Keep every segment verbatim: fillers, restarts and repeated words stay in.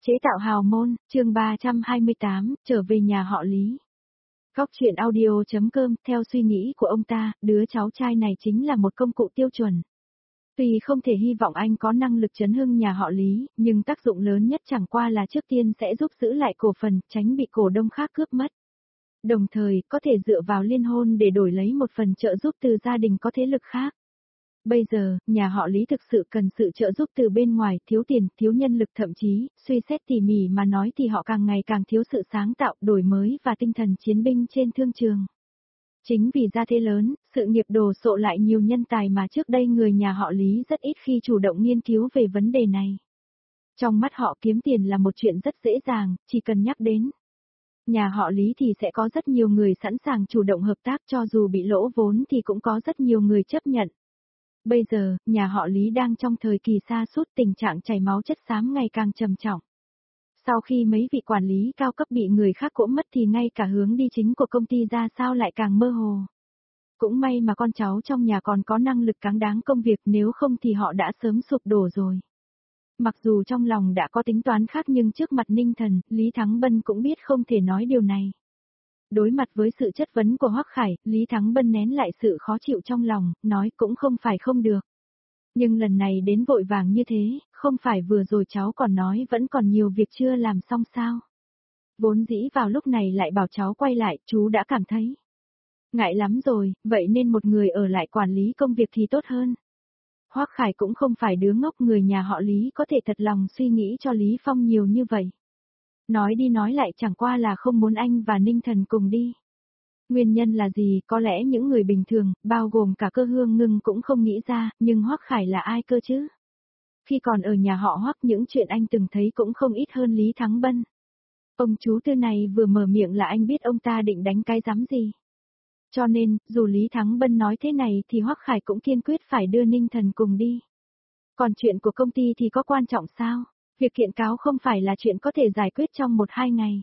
Chế tạo hào môn, chương ba trăm hai mươi tám, trở về nhà họ Lý. Góc truyện audio.com, theo suy nghĩ của ông ta, đứa cháu trai này chính là một công cụ tiêu chuẩn. Tuy không thể hy vọng anh có năng lực chấn hưng nhà họ Lý, nhưng tác dụng lớn nhất chẳng qua là trước tiên sẽ giúp giữ lại cổ phần, tránh bị cổ đông khác cướp mất. Đồng thời, có thể dựa vào liên hôn để đổi lấy một phần trợ giúp từ gia đình có thế lực khác. Bây giờ, nhà họ Lý thực sự cần sự trợ giúp từ bên ngoài, thiếu tiền, thiếu nhân lực, thậm chí, suy xét tỉ mỉ mà nói thì họ càng ngày càng thiếu sự sáng tạo, đổi mới và tinh thần chiến binh trên thương trường. Chính vì gia thế lớn, sự nghiệp đồ sộ lại nhiều nhân tài mà trước đây người nhà họ Lý rất ít khi chủ động nghiên cứu về vấn đề này. Trong mắt họ kiếm tiền là một chuyện rất dễ dàng, chỉ cần nhắc đến nhà họ Lý thì sẽ có rất nhiều người sẵn sàng chủ động hợp tác, cho dù bị lỗ vốn thì cũng có rất nhiều người chấp nhận. Bây giờ, nhà họ Lý đang trong thời kỳ sa sút, tình trạng chảy máu chất xám ngày càng trầm trọng. Sau khi mấy vị quản lý cao cấp bị người khác cỗ mất thì ngay cả hướng đi chính của công ty ra sao lại càng mơ hồ. Cũng may mà con cháu trong nhà còn có năng lực cáng đáng công việc, nếu không thì họ đã sớm sụp đổ rồi. Mặc dù trong lòng đã có tính toán khác nhưng trước mặt Ninh Thần, Lý Thắng Bân cũng biết không thể nói điều này. Đối mặt với sự chất vấn của Hoắc Khải, Lý Thắng Bân nén lại sự khó chịu trong lòng, nói cũng không phải không được. Nhưng lần này đến vội vàng như thế, không phải vừa rồi cháu còn nói vẫn còn nhiều việc chưa làm xong sao? Vốn dĩ vào lúc này lại bảo cháu quay lại, chú đã cảm thấy ngại lắm rồi, vậy nên một người ở lại quản lý công việc thì tốt hơn. Hoắc Khải cũng không phải đứa ngốc, người nhà họ Lý có thể thật lòng suy nghĩ cho Lý Phong nhiều như vậy. Nói đi nói lại chẳng qua là không muốn anh và Ninh Thần cùng đi. Nguyên nhân là gì, có lẽ những người bình thường, bao gồm cả Cơ Hương Ngưng cũng không nghĩ ra, nhưng Hoắc Khải là ai cơ chứ? Khi còn ở nhà họ Hoắc, những chuyện anh từng thấy cũng không ít hơn Lý Thắng Bân. Ông chú tư này vừa mở miệng là anh biết ông ta định đánh cái giám gì. Cho nên, dù Lý Thắng Bân nói thế này thì Hoắc Khải cũng kiên quyết phải đưa Ninh Thần cùng đi. Còn chuyện của công ty thì có quan trọng sao? Việc kiện cáo không phải là chuyện có thể giải quyết trong một hai ngày.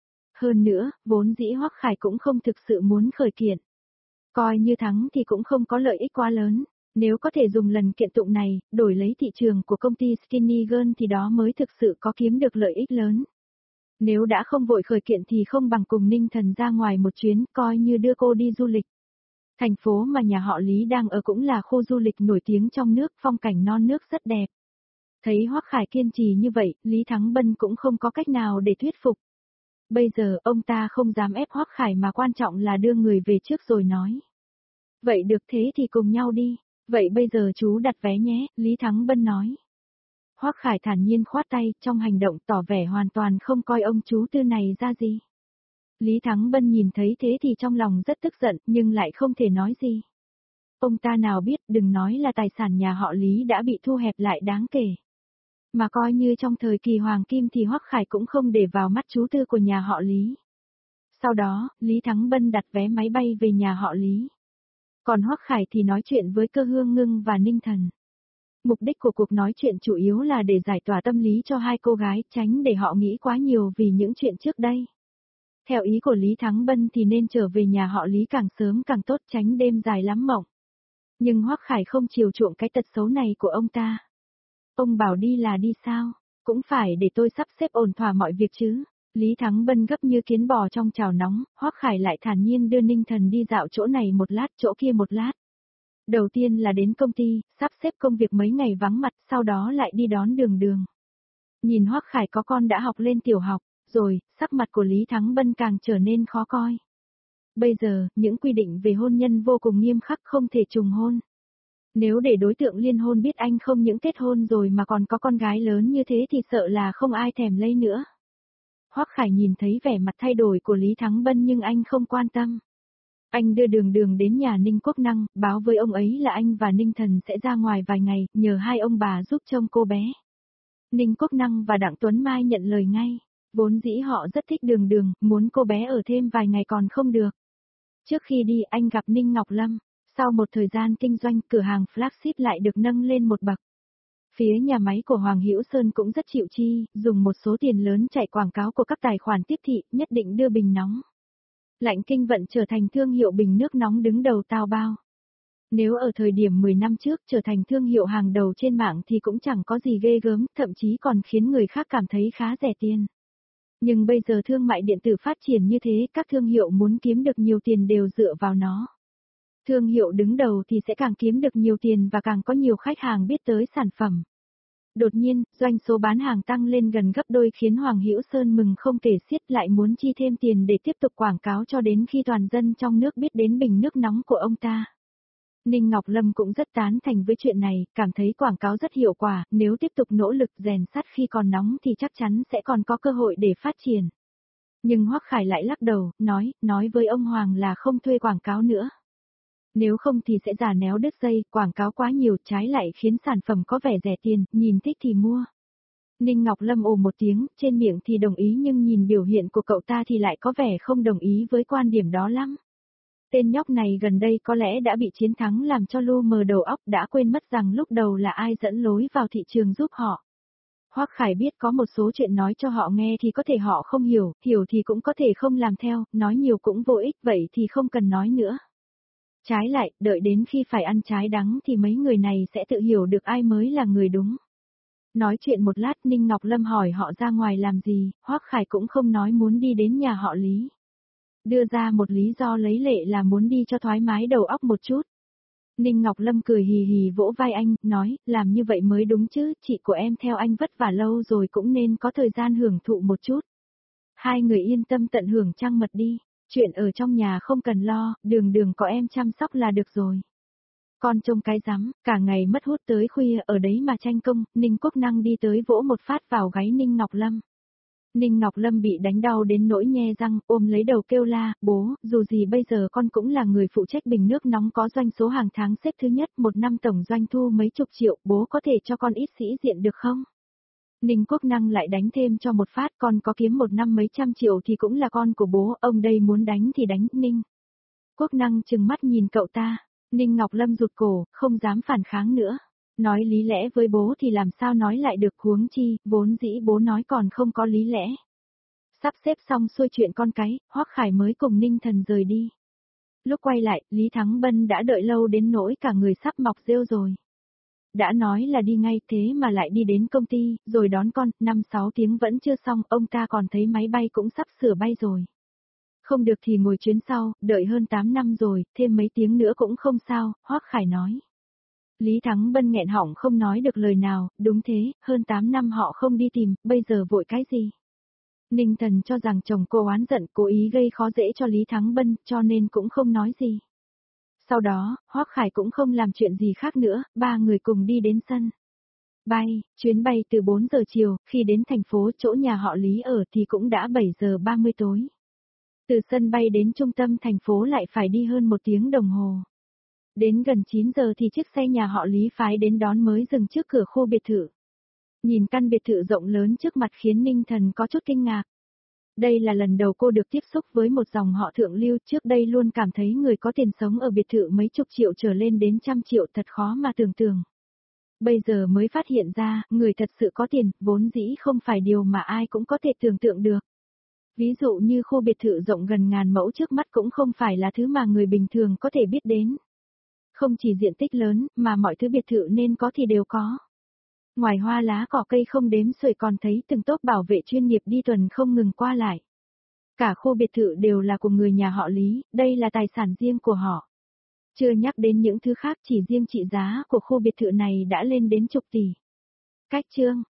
Hơn nữa, vốn dĩ Hoắc Khải cũng không thực sự muốn khởi kiện. Coi như thắng thì cũng không có lợi ích quá lớn. Nếu có thể dùng lần kiện tụng này, đổi lấy thị trường của công ty Skinny Girl thì đó mới thực sự có kiếm được lợi ích lớn. Nếu đã không vội khởi kiện thì không bằng cùng Ninh Thần ra ngoài một chuyến, coi như đưa cô đi du lịch. Thành phố mà nhà họ Lý đang ở cũng là khu du lịch nổi tiếng trong nước, phong cảnh non nước rất đẹp. Thấy Hoắc Khải kiên trì như vậy, Lý Thắng Bân cũng không có cách nào để thuyết phục. Bây giờ, ông ta không dám ép Hoắc Khải mà quan trọng là đưa người về trước rồi nói. Vậy được, thế thì cùng nhau đi. Vậy bây giờ chú đặt vé nhé, Lý Thắng Bân nói. Hoắc Khải thản nhiên khoát tay, trong hành động tỏ vẻ hoàn toàn không coi ông chú tư này ra gì. Lý Thắng Bân nhìn thấy thế thì trong lòng rất tức giận, nhưng lại không thể nói gì. Ông ta nào biết, đừng nói là tài sản nhà họ Lý đã bị thu hẹp lại đáng kể. Mà coi như trong thời kỳ Hoàng Kim thì Hoắc Khải cũng không để vào mắt chú tư của nhà họ Lý. Sau đó, Lý Thắng Bân đặt vé máy bay về nhà họ Lý. Còn Hoắc Khải thì nói chuyện với Cơ Hương Ngưng và Ninh Thần. Mục đích của cuộc nói chuyện chủ yếu là để giải tỏa tâm lý cho hai cô gái, tránh để họ nghĩ quá nhiều vì những chuyện trước đây. Theo ý của Lý Thắng Bân thì nên trở về nhà họ Lý càng sớm càng tốt, tránh đêm dài lắm mộng. Nhưng Hoắc Khải không chiều chuộng cái tật xấu này của ông ta. Ông bảo đi là đi sao? Cũng phải để tôi sắp xếp ổn thỏa mọi việc chứ. Lý Thắng Bân gấp như kiến bò trong chảo nóng, Hoắc Khải lại thản nhiên đưa Ninh Thần đi dạo chỗ này một lát, chỗ kia một lát. Đầu tiên là đến công ty, sắp xếp công việc mấy ngày vắng mặt, sau đó lại đi đón Đường Đường. Nhìn Hoắc Khải có con đã học lên tiểu học, rồi, sắc mặt của Lý Thắng Bân càng trở nên khó coi. Bây giờ, những quy định về hôn nhân vô cùng nghiêm khắc, không thể trùng hôn. Nếu để đối tượng liên hôn biết anh không những kết hôn rồi mà còn có con gái lớn như thế thì sợ là không ai thèm lấy nữa. Hoắc Khải nhìn thấy vẻ mặt thay đổi của Lý Thắng Bân nhưng anh không quan tâm. Anh đưa Đường Đường đến nhà Ninh Quốc Năng, báo với ông ấy là anh và Ninh Thần sẽ ra ngoài vài ngày, nhờ hai ông bà giúp trông cô bé. Ninh Quốc Năng và Đặng Tuấn Mai nhận lời ngay. Vốn dĩ họ rất thích Đường Đường, muốn cô bé ở thêm vài ngày còn không được. Trước khi đi anh gặp Ninh Ngọc Lâm. Sau một thời gian kinh doanh, cửa hàng flagship lại được nâng lên một bậc. Phía nhà máy của Hoàng Hữu Sơn cũng rất chịu chi, dùng một số tiền lớn chạy quảng cáo của các tài khoản tiếp thị, nhất định đưa bình nóng Lạnh Kinh Vận trở thành thương hiệu bình nước nóng đứng đầu Tao Bao. Nếu ở thời điểm mười năm trước trở thành thương hiệu hàng đầu trên mạng thì cũng chẳng có gì ghê gớm, thậm chí còn khiến người khác cảm thấy khá rẻ tiền. Nhưng bây giờ thương mại điện tử phát triển như thế, các thương hiệu muốn kiếm được nhiều tiền đều dựa vào nó. Thương hiệu đứng đầu thì sẽ càng kiếm được nhiều tiền và càng có nhiều khách hàng biết tới sản phẩm. Đột nhiên, doanh số bán hàng tăng lên gần gấp đôi khiến Hoàng Hữu Sơn mừng không kể xiết, lại muốn chi thêm tiền để tiếp tục quảng cáo cho đến khi toàn dân trong nước biết đến bình nước nóng của ông ta. Ninh Ngọc Lâm cũng rất tán thành với chuyện này, cảm thấy quảng cáo rất hiệu quả, nếu tiếp tục nỗ lực rèn sắt khi còn nóng thì chắc chắn sẽ còn có cơ hội để phát triển. Nhưng Hoắc Khải lại lắc đầu, nói, nói với ông Hoàng là không thuê quảng cáo nữa. Nếu không thì sẽ già néo đứt dây, quảng cáo quá nhiều trái lại khiến sản phẩm có vẻ rẻ tiền, nhìn thích thì mua. Ninh Ngọc Lâm ồ một tiếng, trên miệng thì đồng ý nhưng nhìn biểu hiện của cậu ta thì lại có vẻ không đồng ý với quan điểm đó lắm. Tên nhóc này gần đây có lẽ đã bị chiến thắng làm cho lu mờ đầu óc, đã quên mất rằng lúc đầu là ai dẫn lối vào thị trường giúp họ. Hoắc Khải biết có một số chuyện nói cho họ nghe thì có thể họ không hiểu, hiểu thì cũng có thể không làm theo, nói nhiều cũng vô ích, vậy thì không cần nói nữa. Trái lại, đợi đến khi phải ăn trái đắng thì mấy người này sẽ tự hiểu được ai mới là người đúng. Nói chuyện một lát Ninh Ngọc Lâm hỏi họ ra ngoài làm gì, Hoắc Khải cũng không nói muốn đi đến nhà họ Lý. Đưa ra một lý do lấy lệ là muốn đi cho thoải mái đầu óc một chút. Ninh Ngọc Lâm cười hì hì vỗ vai anh, nói, làm như vậy mới đúng chứ, chị của em theo anh vất vả lâu rồi cũng nên có thời gian hưởng thụ một chút. Hai người yên tâm tận hưởng trăng mật đi, chuyện ở trong nhà không cần lo, đường đường có em chăm sóc là được rồi. Con trông cái rắm, cả ngày mất hút tới khuya ở đấy mà tranh công, Ninh Quốc Năng đi tới vỗ một phát vào gáy Ninh Ngọc Lâm. Ninh Ngọc Lâm bị đánh đau đến nỗi nhe răng, ôm lấy đầu kêu la, bố, dù gì bây giờ con cũng là người phụ trách bình nước nóng có doanh số hàng tháng xếp thứ nhất, một năm tổng doanh thu mấy chục triệu, bố có thể cho con ít sĩ diện được không? Ninh Quốc Năng lại đánh thêm cho một phát, con có kiếm một năm mấy trăm triệu thì cũng là con của bố, ông đây muốn đánh thì đánh, Ninh. Quốc Năng trừng mắt nhìn cậu ta, Ninh Ngọc Lâm rụt cổ, không dám phản kháng nữa. Nói lý lẽ với bố thì làm sao nói lại được, huống chi, vốn dĩ bố nói còn không có lý lẽ. Sắp xếp xong xuôi chuyện con cái, Hoắc Khải mới cùng Ninh Thần rời đi. Lúc quay lại, Lý Thắng Bân đã đợi lâu đến nỗi cả người sắp mọc rêu rồi. Đã nói là đi ngay thế mà lại đi đến công ty, rồi đón con, năm sáu tiếng vẫn chưa xong, ông ta còn thấy máy bay cũng sắp sửa bay rồi. Không được thì ngồi chuyến sau, đợi hơn tám năm rồi, thêm mấy tiếng nữa cũng không sao, Hoắc Khải nói. Lý Thắng Bân nghẹn họng không nói được lời nào, đúng thế, hơn tám năm họ không đi tìm, bây giờ vội cái gì? Ninh Thần cho rằng chồng cô oán giận, cố ý gây khó dễ cho Lý Thắng Bân, cho nên cũng không nói gì. Sau đó, Hoắc Khải cũng không làm chuyện gì khác nữa, ba người cùng đi đến sân. Bay, chuyến bay từ bốn giờ chiều, khi đến thành phố chỗ nhà họ Lý ở thì cũng đã bảy giờ ba mươi tối. Từ sân bay đến trung tâm thành phố lại phải đi hơn một tiếng đồng hồ. Đến gần chín giờ thì chiếc xe nhà họ Lý phái đến đón mới dừng trước cửa khu biệt thự. Nhìn căn biệt thự rộng lớn trước mặt khiến Ninh Thần có chút kinh ngạc. Đây là lần đầu cô được tiếp xúc với một dòng họ thượng lưu, trước đây luôn cảm thấy người có tiền sống ở biệt thự mấy chục triệu trở lên đến trăm triệu thật khó mà tưởng tượng. Bây giờ mới phát hiện ra, người thật sự có tiền, vốn dĩ không phải điều mà ai cũng có thể tưởng tượng được. Ví dụ như khu biệt thự rộng gần ngàn mẫu trước mắt cũng không phải là thứ mà người bình thường có thể biết đến. Không chỉ diện tích lớn, mà mọi thứ biệt thự nên có thì đều có. Ngoài hoa lá cỏ cây không đếm xuể còn thấy từng tốp bảo vệ chuyên nghiệp đi tuần không ngừng qua lại. Cả khu biệt thự đều là của người nhà họ Lý, đây là tài sản riêng của họ. Chưa nhắc đến những thứ khác, chỉ riêng trị giá của khu biệt thự này đã lên đến chục tỷ. Cách chương